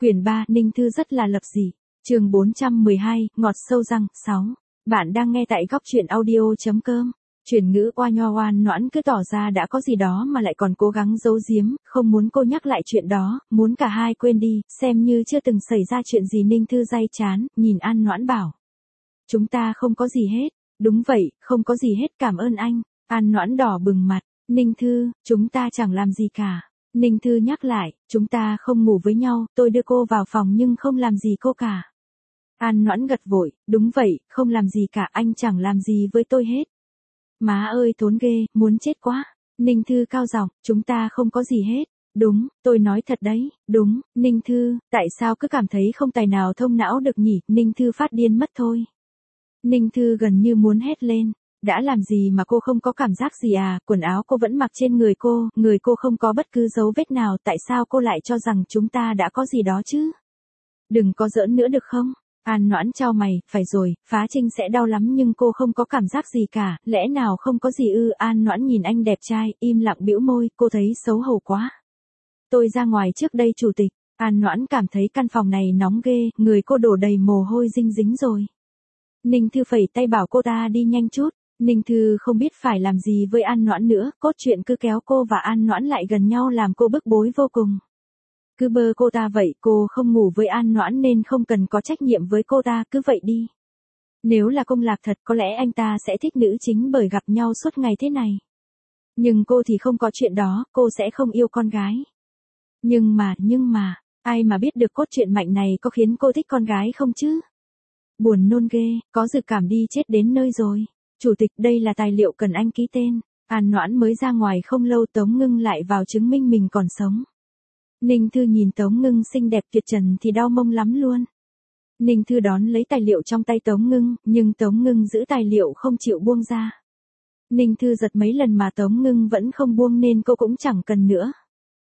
Quyển 3, Ninh Thư rất là lập dị. Chương 412, ngọt sâu răng, 6. Bạn đang nghe tại góc truyện audio.com. Chuyển ngữ oa nho oan noãn cứ tỏ ra đã có gì đó mà lại còn cố gắng giấu giếm, không muốn cô nhắc lại chuyện đó, muốn cả hai quên đi, xem như chưa từng xảy ra chuyện gì. Ninh Thư day chán, nhìn An Noãn bảo. Chúng ta không có gì hết. Đúng vậy, không có gì hết, cảm ơn anh. An Noãn đỏ bừng mặt. Ninh Thư, chúng ta chẳng làm gì cả. Ninh Thư nhắc lại, chúng ta không ngủ với nhau, tôi đưa cô vào phòng nhưng không làm gì cô cả. An Noãn gật vội, đúng vậy, không làm gì cả, anh chẳng làm gì với tôi hết. Má ơi thốn ghê, muốn chết quá. Ninh Thư cao giọng, chúng ta không có gì hết. Đúng, tôi nói thật đấy, đúng. Ninh Thư, tại sao cứ cảm thấy không tài nào thông não được nhỉ? Ninh Thư phát điên mất thôi. Ninh Thư gần như muốn hét lên. Đã làm gì mà cô không có cảm giác gì à? Quần áo cô vẫn mặc trên người cô không có bất cứ dấu vết nào, tại sao cô lại cho rằng chúng ta đã có gì đó chứ? Đừng có giỡn nữa được không? An Noãn chau mày, phải rồi, phá trinh sẽ đau lắm nhưng cô không có cảm giác gì cả, lẽ nào không có gì ư? An Noãn nhìn anh đẹp trai, im lặng bĩu môi, cô thấy xấu hổ quá. Tôi ra ngoài trước đây chủ tịch. An Noãn cảm thấy căn phòng này nóng ghê, người cô đổ đầy mồ hôi dinh dính rồi. Ninh Thư phẩy tay bảo cô ta đi nhanh chút. Ninh Thư không biết phải làm gì với An Noãn nữa, cốt truyện cứ kéo cô và An Noãn lại gần nhau làm cô bức bối vô cùng. Cứ bơ cô ta vậy, cô không ngủ với An Noãn nên không cần có trách nhiệm với cô ta, cứ vậy đi. Nếu là Công Lạc thật có lẽ anh ta sẽ thích nữ chính bởi gặp nhau suốt ngày thế này. Nhưng cô thì không có chuyện đó, cô sẽ không yêu con gái. Nhưng mà, ai mà biết được cốt truyện mạnh này có khiến cô thích con gái không chứ? Buồn nôn ghê, có dự cảm đi chết đến nơi rồi. Chủ tịch, đây là tài liệu cần anh ký tên. An Noãn mới ra ngoài không lâu, Tống Ngưng lại vào chứng minh mình còn sống. Ninh Thư nhìn Tống Ngưng xinh đẹp tuyệt trần thì đau mông lắm luôn. Ninh Thư đón lấy tài liệu trong tay Tống Ngưng, nhưng Tống Ngưng giữ tài liệu không chịu buông ra. Ninh Thư giật mấy lần mà Tống Ngưng vẫn không buông nên cô cũng chẳng cần nữa.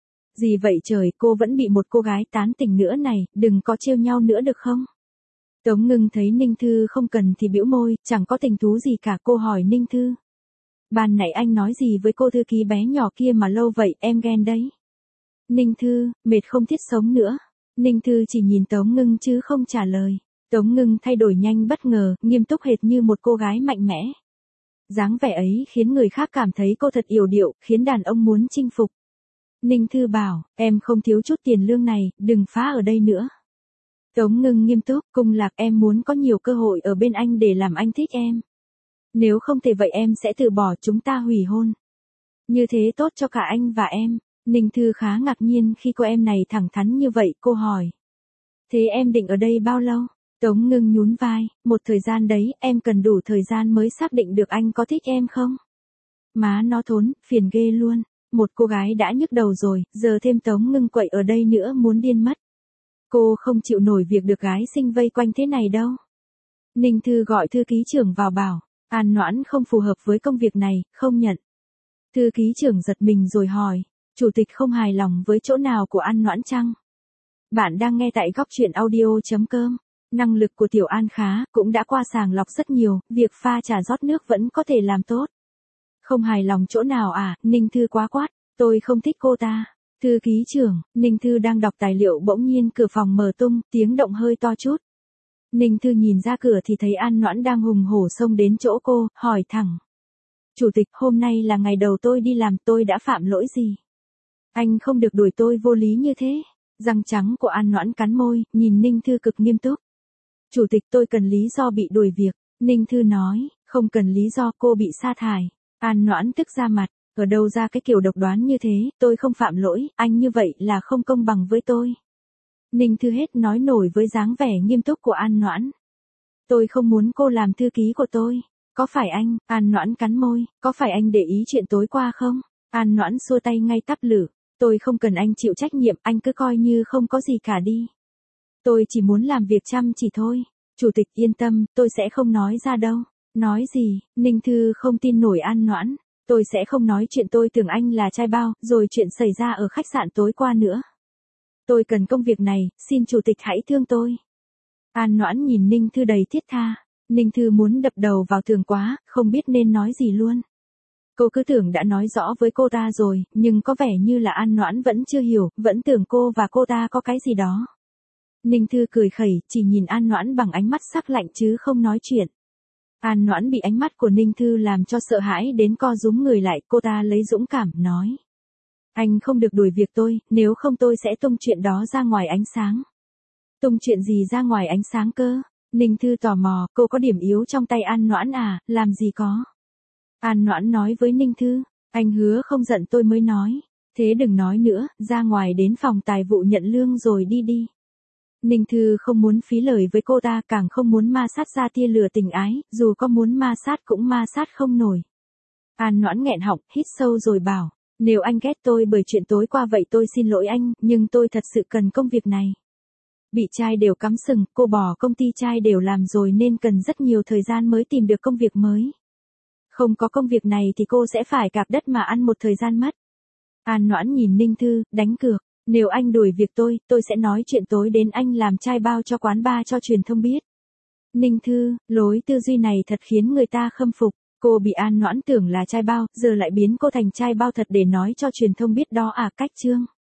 Gì vậy trời, cô vẫn bị một cô gái tán tỉnh nữa này, đừng có trêu nhau nữa được không? Tống Ngưng thấy Ninh Thư không cần thì bĩu môi, chẳng có tình thú gì cả. Cô hỏi Ninh Thư. Ban nãy anh nói gì với cô thư ký bé nhỏ kia mà lâu vậy, em ghen đấy. Ninh Thư, mệt không thiết sống nữa. Ninh Thư chỉ nhìn Tống Ngưng chứ không trả lời. Tống Ngưng thay đổi nhanh bất ngờ, nghiêm túc hệt như một cô gái mạnh mẽ. Dáng vẻ ấy khiến người khác cảm thấy cô thật yểu điệu, khiến đàn ông muốn chinh phục. Ninh Thư bảo, em không thiếu chút tiền lương này, đừng phá ở đây nữa. Tống Ngưng nghiêm túc, Công Lạc, em muốn có nhiều cơ hội ở bên anh để làm anh thích em. Nếu không thể vậy em sẽ từ bỏ, chúng ta hủy hôn. Như thế tốt cho cả anh và em. Ninh Thư khá ngạc nhiên khi cô em này thẳng thắn như vậy, cô hỏi. Thế em định ở đây bao lâu? Tống Ngưng nhún vai, một thời gian đấy, em cần đủ thời gian mới xác định được anh có thích em không? Má nó thốn, phiền ghê luôn. Một cô gái đã nhức đầu rồi, giờ thêm Tống Ngưng quậy ở đây nữa muốn điên mất. Cô không chịu nổi việc được gái xinh vây quanh thế này đâu. Ninh Thư gọi thư ký trưởng vào bảo, An Noãn không phù hợp với công việc này, không nhận. Thư ký trưởng giật mình rồi hỏi, chủ tịch không hài lòng với chỗ nào của An Noãn chăng? Bạn đang nghe tại góc truyện audio.com. Năng lực của Tiểu An khá, cũng đã qua sàng lọc rất nhiều, việc pha trà rót nước vẫn có thể làm tốt. Không hài lòng chỗ nào à? Ninh Thư quá quát, tôi không thích cô ta. Thư ký trưởng, Ninh Thư đang đọc tài liệu bỗng nhiên cửa phòng mở tung, tiếng động hơi to chút. Ninh Thư nhìn ra cửa thì thấy An Noãn đang hùng hổ xông đến chỗ cô, hỏi thẳng. Chủ tịch, hôm nay là ngày đầu tôi đi làm, tôi đã phạm lỗi gì? Anh không được đuổi tôi vô lý như thế. Răng trắng của An Noãn cắn môi, nhìn Ninh Thư cực nghiêm túc. Chủ tịch, tôi cần lý do bị đuổi việc. Ninh Thư nói, không cần lý do, cô bị sa thải. An Noãn tức ra mặt, ở đâu ra cái kiểu độc đoán như thế, tôi không phạm lỗi, anh như vậy là không công bằng với tôi. Ninh Thư hết nói nổi với dáng vẻ nghiêm túc của An Noãn. Tôi không muốn cô làm thư ký của tôi. Có phải anh? An Noãn cắn môi, có phải anh để ý chuyện tối qua không? An Noãn xua tay ngay tắp lử. Tôi không cần anh chịu trách nhiệm, anh cứ coi như không có gì cả đi. Tôi chỉ muốn làm việc chăm chỉ thôi. Chủ tịch yên tâm, tôi sẽ không nói ra đâu. Nói gì? Ninh Thư không tin nổi An Noãn. Tôi sẽ không nói chuyện tôi tưởng anh là trai bao, rồi chuyện xảy ra ở khách sạn tối qua nữa. Tôi cần công việc này, xin chủ tịch hãy thương tôi. An Noãn nhìn Ninh Thư đầy thiết tha. Ninh Thư muốn đập đầu vào tường quá, không biết nên nói gì luôn. Cô cứ tưởng đã nói rõ với cô ta rồi, nhưng có vẻ như là An Noãn vẫn chưa hiểu, vẫn tưởng cô và cô ta có cái gì đó. Ninh Thư cười khẩy, chỉ nhìn An Noãn bằng ánh mắt sắc lạnh chứ không nói chuyện. An Noãn bị ánh mắt của Ninh Thư làm cho sợ hãi đến co rúm người lại, cô ta lấy dũng cảm, nói. Anh không được đuổi việc tôi, nếu không tôi sẽ tung chuyện đó ra ngoài ánh sáng. Tung chuyện gì ra ngoài ánh sáng cơ? Ninh Thư tò mò, cô có điểm yếu trong tay An Noãn à, làm gì có. An Noãn nói với Ninh Thư, anh hứa không giận tôi mới nói. Thế đừng nói nữa, ra ngoài đến phòng tài vụ nhận lương rồi đi đi. Ninh Thư không muốn phí lời với cô ta, càng không muốn ma sát ra tia lửa tình ái, dù có muốn ma sát cũng ma sát không nổi. An Noãn nghẹn họng, hít sâu rồi bảo, nếu anh ghét tôi bởi chuyện tối qua vậy tôi xin lỗi anh, nhưng tôi thật sự cần công việc này. Bị trai đều cắm sừng, cô bỏ công ty trai đều làm rồi nên cần rất nhiều thời gian mới tìm được công việc mới. Không có công việc này thì cô sẽ phải cạp đất mà ăn một thời gian mất. An Noãn nhìn Ninh Thư, đánh cược. Nếu anh đuổi việc tôi sẽ nói chuyện tối đến anh làm trai bao cho quán bar cho truyền thông biết. Ninh Thư, lối tư duy này thật khiến người ta khâm phục. Cô bị An Noãn tưởng là trai bao, giờ lại biến cô thành trai bao thật để nói cho truyền thông biết đó à, cách chương.